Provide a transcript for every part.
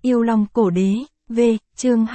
Yêu Long Cổ Đế, V, chương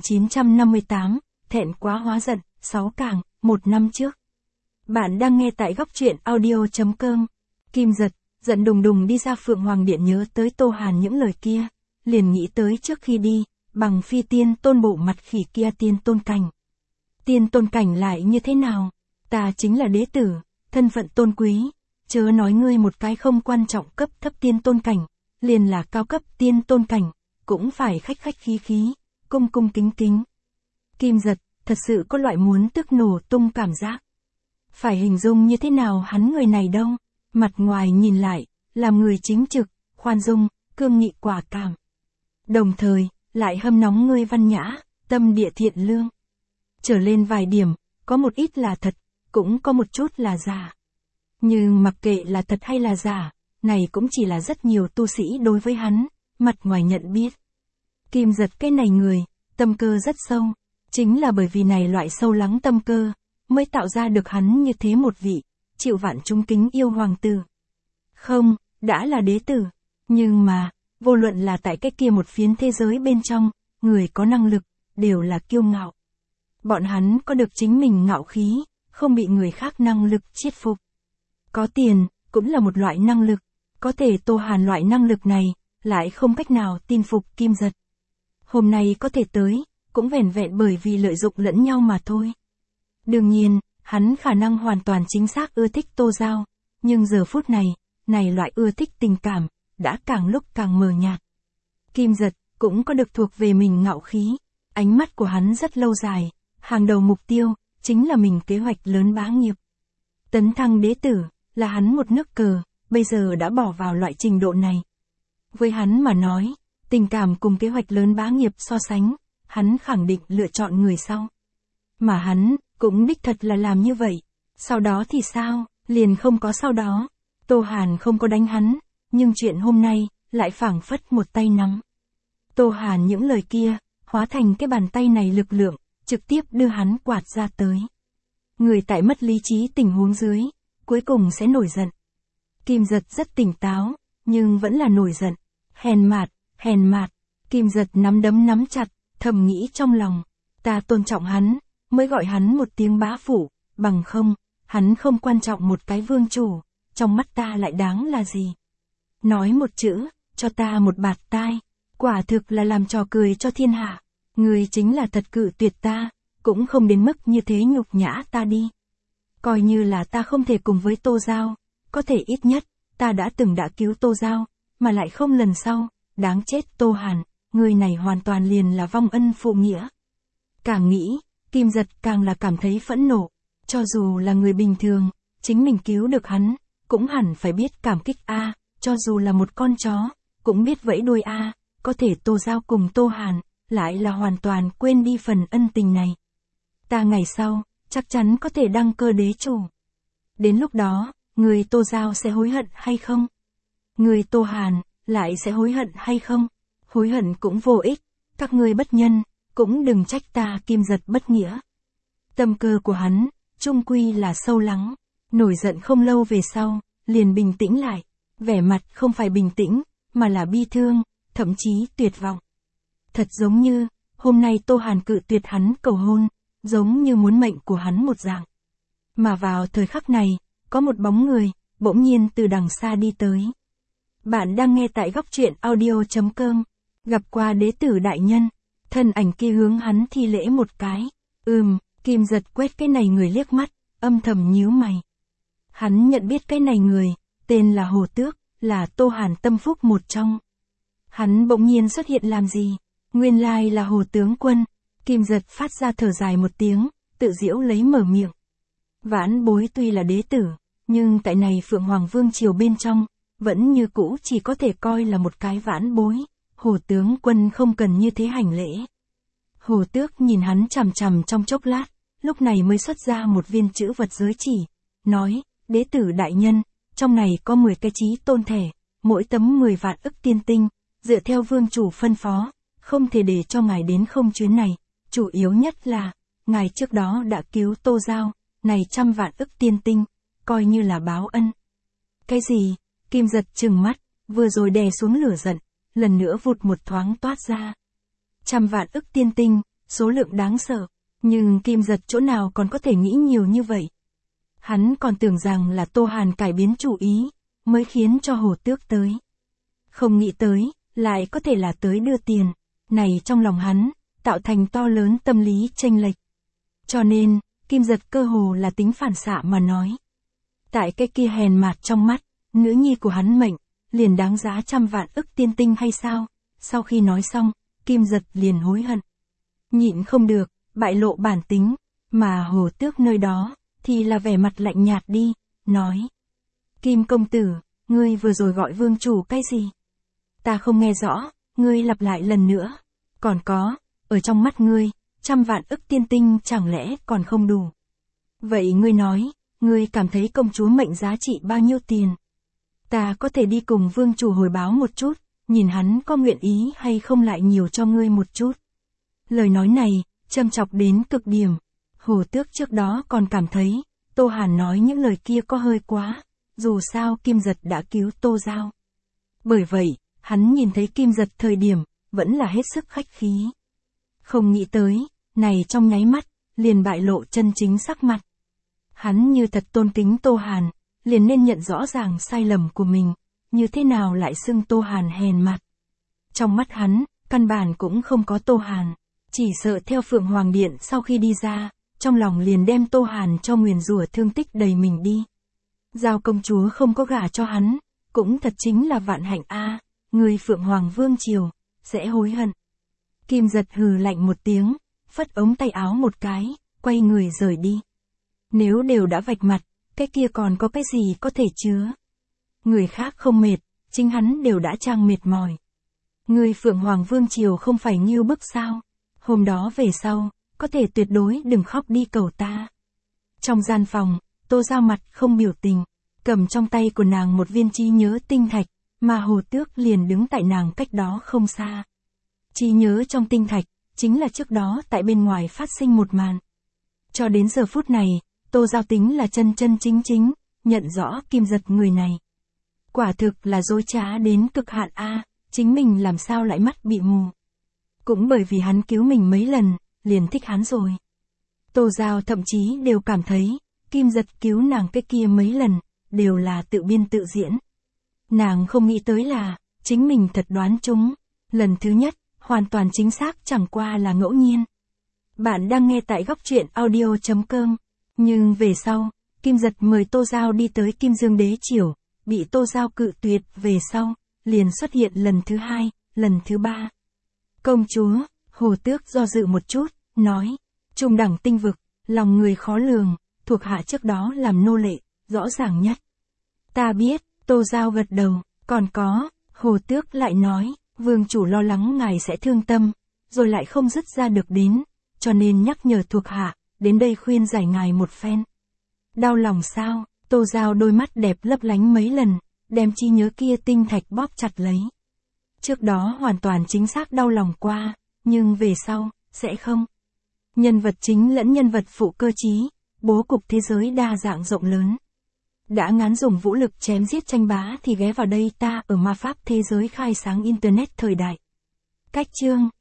2958, thẹn quá hóa giận, 6 càng, 1 năm trước. Bạn đang nghe tại góc truyện audio.com. Kim Giật, giận đùng đùng đi ra Phượng Hoàng Điện, nhớ tới Tô Hàn những lời kia, liền nghĩ tới trước khi đi, bằng phi tiên tôn bộ mặt khỉ kia tiên tôn cảnh. Tiên tôn cảnh lại như thế nào? Ta chính là đế tử, thân phận tôn quý, chớ nói ngươi một cái không quan trọng cấp thấp tiên tôn cảnh, liền là cao cấp tiên tôn cảnh, cũng phải khách khách khí khí, cung cung kính kính. Kim Giật, thật sự có loại muốn tức nổ tung cảm giác. Phải hình dung như thế nào hắn người này đâu, mặt ngoài nhìn lại, làm người chính trực, khoan dung, cương nghị quả cảm. Đồng thời, lại hâm nóng ngươi văn nhã, tâm địa thiện lương. Trở lên vài điểm, có một ít là thật, cũng có một chút là giả. Nhưng mặc kệ là thật hay là giả, này cũng chỉ là rất nhiều tu sĩ đối với hắn, mặt ngoài nhận biết. Kim Giật cái này người, tâm cơ rất sâu, chính là bởi vì này loại sâu lắng tâm cơ, mới tạo ra được hắn như thế một vị, chịu vạn chúng kính yêu hoàng tử. Không, đã là đế tử, nhưng mà, vô luận là tại cái kia một phiến thế giới bên trong, người có năng lực, đều là kiêu ngạo. Bọn hắn có được chính mình ngạo khí, không bị người khác năng lực chiết phục. Có tiền, cũng là một loại năng lực, có thể Tô Hàn loại năng lực này, lại không cách nào tin phục Kim Giật. Hôm nay có thể tới, cũng vẻn vẹn bởi vì lợi dụng lẫn nhau mà thôi. Đương nhiên, hắn khả năng hoàn toàn chính xác ưa thích Tô Giao, nhưng giờ phút này, này loại ưa thích tình cảm, đã càng lúc càng mờ nhạt. Kim Giật, cũng có được thuộc về mình ngạo khí, ánh mắt của hắn rất lâu dài, hàng đầu mục tiêu, chính là mình kế hoạch lớn bá nghiệp. Tấn thăng đế tử, là hắn một nước cờ, bây giờ đã bỏ vào loại trình độ này. Với hắn mà nói, tình cảm cùng kế hoạch lớn bá nghiệp so sánh, hắn khẳng định lựa chọn người sau. Mà hắn, cũng đích thật là làm như vậy. Sau đó thì sao, liền không có sau đó. Tô Hàn không có đánh hắn, nhưng chuyện hôm nay, lại phảng phất một tay nắm. Tô Hàn những lời kia, hóa thành cái bàn tay này lực lượng, trực tiếp đưa hắn quạt ra tới. Người tại mất lý trí tình huống dưới, cuối cùng sẽ nổi giận. Kim Giật rất tỉnh táo, nhưng vẫn là nổi giận. Hèn mạt, Kim Giật nắm đấm nắm chặt, thầm nghĩ trong lòng. Ta tôn trọng hắn, mới gọi hắn một tiếng bá phụ, bằng không, hắn không quan trọng một cái vương chủ, trong mắt ta lại đáng là gì. Nói một chữ, cho ta một bạt tai, quả thực là làm trò cười cho thiên hạ. Người chính là thật cự tuyệt ta, cũng không đến mức như thế nhục nhã ta đi. Coi như là ta không thể cùng với Tô Giao, có thể ít nhất, ta đã cứu Tô Giao, mà lại không lần sau, đáng chết Tô Hàn, người này hoàn toàn liền là vong ân phụ nghĩa. Càng nghĩ, Kim Giật càng là cảm thấy phẫn nộ, cho dù là người bình thường, chính mình cứu được hắn, cũng hẳn phải biết cảm kích a, cho dù là một con chó, cũng biết vẫy đuôi a, có thể Tô Giao cùng Tô Hàn, lại là hoàn toàn quên đi phần ân tình này. Ta ngày sau, chắc chắn có thể đăng cơ đế chủ. Đến lúc đó, người Tô Giao sẽ hối hận hay không? Người Tô Hàn, lại sẽ hối hận hay không? Hối hận cũng vô ích, các ngươi bất nhân, cũng đừng trách ta Kim Giật bất nghĩa. Tâm cơ của hắn, chung quy là sâu lắng, nổi giận không lâu về sau, liền bình tĩnh lại, vẻ mặt không phải bình tĩnh, mà là bi thương, thậm chí tuyệt vọng. Thật giống như, hôm nay Tô Hàn cự tuyệt hắn cầu hôn, giống như muốn mệnh của hắn một dạng. Mà vào thời khắc này, có một bóng người, bỗng nhiên từ đằng xa đi tới. Bạn đang nghe tại góc truyện audio.com, gặp qua đế tử đại nhân, thân ảnh kia hướng hắn thi lễ một cái. Kim Giật quét cái này người liếc mắt, âm thầm nhíu mày. Hắn nhận biết cái này người, tên là Hồ Tước, là Tô Hàn tâm phúc một trong. Hắn bỗng nhiên xuất hiện làm gì? Nguyên lai là Hồ tướng quân. Kim Giật phát ra thở dài một tiếng, tự giễu lấy mở miệng. Vãn bối tuy là đế tử, nhưng tại này Phượng Hoàng Vương triều bên trong, vẫn như cũ chỉ có thể coi là một cái vãn bối. Hồ tướng quân không cần như thế hành lễ. Hồ Tước nhìn hắn chằm chằm trong chốc lát, lúc này mới xuất ra một viên chữ vật giới chỉ, nói, đế tử đại nhân, trong này có 10 cái chí tôn thẻ, mỗi tấm 10 vạn ức tiên tinh, dựa theo vương chủ phân phó, không thể để cho ngài đến không chuyến này, chủ yếu nhất là, ngài trước đó đã cứu Tô Giao, này 100 vạn ức tiên tinh, coi như là báo ân. Cái gì? Kim Giật trừng mắt, vừa rồi đè xuống lửa giận, lần nữa vụt một thoáng toát ra. Trăm vạn ức tiên tinh, số lượng đáng sợ, nhưng Kim Giật chỗ nào còn có thể nghĩ nhiều như vậy. Hắn còn tưởng rằng là Tô Hàn cải biến chủ ý, mới khiến cho Hồ Tước tới. Không nghĩ tới, lại có thể là tới đưa tiền, này trong lòng hắn, tạo thành to lớn tâm lý chênh lệch. Cho nên, Kim Giật cơ hồ là tính phản xạ mà nói. Tại cái kia hèn mạt trong mắt, nữ nhi của hắn mệnh, liền đáng giá trăm vạn ức tiên tinh hay sao? Sau khi nói xong, Kim Giật liền hối hận. Nhịn không được, bại lộ bản tính, mà Hồ Tước nơi đó, thì là vẻ mặt lạnh nhạt đi, nói. Kim công tử, ngươi vừa rồi gọi vương chủ cái gì? Ta không nghe rõ, ngươi lặp lại lần nữa. Còn có, ở trong mắt ngươi, trăm vạn ức tiên tinh chẳng lẽ còn không đủ? Vậy ngươi nói, ngươi cảm thấy công chúa mệnh giá trị bao nhiêu tiền? Ta có thể đi cùng vương chủ hồi báo một chút, nhìn hắn có nguyện ý hay không lại nhiều cho ngươi một chút. Lời nói này, châm chọc đến cực điểm. Hồ Tước trước đó còn cảm thấy, Tô Hàn nói những lời kia có hơi quá, dù sao Kim Giật đã cứu Tô Giao. Bởi vậy, hắn nhìn thấy Kim Giật thời điểm, vẫn là hết sức khách khí. Không nghĩ tới, này trong nháy mắt, liền bại lộ chân chính sắc mặt. Hắn như thật tôn kính Tô Hàn, liền nên nhận rõ ràng sai lầm của mình, như thế nào lại xưng Tô Hàn hèn mặt. Trong mắt hắn, căn bản cũng không có Tô Hàn, chỉ sợ theo Phượng Hoàng Điện sau khi đi ra, trong lòng liền đem Tô Hàn cho nguyền rủa thương tích đầy mình đi. Giao công chúa không có gả cho hắn, cũng thật chính là vạn hạnh a, người Phượng Hoàng Vương Triều, sẽ hối hận. Kim Giật hừ lạnh một tiếng, phất ống tay áo một cái, quay người rời đi. Nếu đều đã vạch mặt, cái kia còn có cái gì có thể chứa. Người khác không mệt, chính hắn đều đã trang mệt mỏi. Người Phượng Hoàng Vương Triều không phải nghiêu bức sao? Hôm đó về sau, có thể tuyệt đối đừng khóc đi cầu ta. Trong gian phòng, Tô Giao mặt không biểu tình, cầm trong tay của nàng một viên trí nhớ tinh thạch, mà Hồ Tước liền đứng tại nàng cách đó không xa. Trí nhớ trong tinh thạch, chính là trước đó tại bên ngoài phát sinh một màn. Cho đến giờ phút này, Tô Giao tính là chân chân chính chính, nhận rõ Kim Giật người này. Quả thực là dối trá đến cực hạn a, chính mình làm sao lại mắt bị mù. Cũng bởi vì hắn cứu mình mấy lần, liền thích hắn rồi. Tô Giao thậm chí đều cảm thấy, Kim Giật cứu nàng cái kia mấy lần, đều là tự biên tự diễn. Nàng không nghĩ tới là, chính mình thật đoán trúng. Lần thứ nhất, hoàn toàn chính xác chẳng qua là ngẫu nhiên. Bạn đang nghe tại góc truyện audio.com. Nhưng về sau, Kim Giật mời Tô Giao đi tới Kim Dương Đế Triều, bị Tô Giao cự tuyệt về sau, liền xuất hiện lần thứ hai, lần thứ ba. Công chúa, Hồ Tước do dự một chút, nói, trung đẳng tinh vực, lòng người khó lường, thuộc hạ trước đó làm nô lệ, rõ ràng nhất. Ta biết, Tô Giao gật đầu, còn có, Hồ Tước lại nói, vương chủ lo lắng ngài sẽ thương tâm, rồi lại không dứt ra được đến, cho nên nhắc nhở thuộc hạ, đến đây khuyên giải ngài một phen. Đau lòng sao? Tô Giao đôi mắt đẹp lấp lánh mấy lần, đem trí nhớ kia tinh thạch bóp chặt lấy. Trước đó hoàn toàn chính xác đau lòng qua, nhưng về sau, sẽ không. Nhân vật chính lẫn nhân vật phụ cơ trí, bố cục thế giới đa dạng rộng lớn. Đã ngán dùng vũ lực chém giết tranh bá thì ghé vào đây ta ở ma pháp thế giới khai sáng Internet thời đại. Cách chương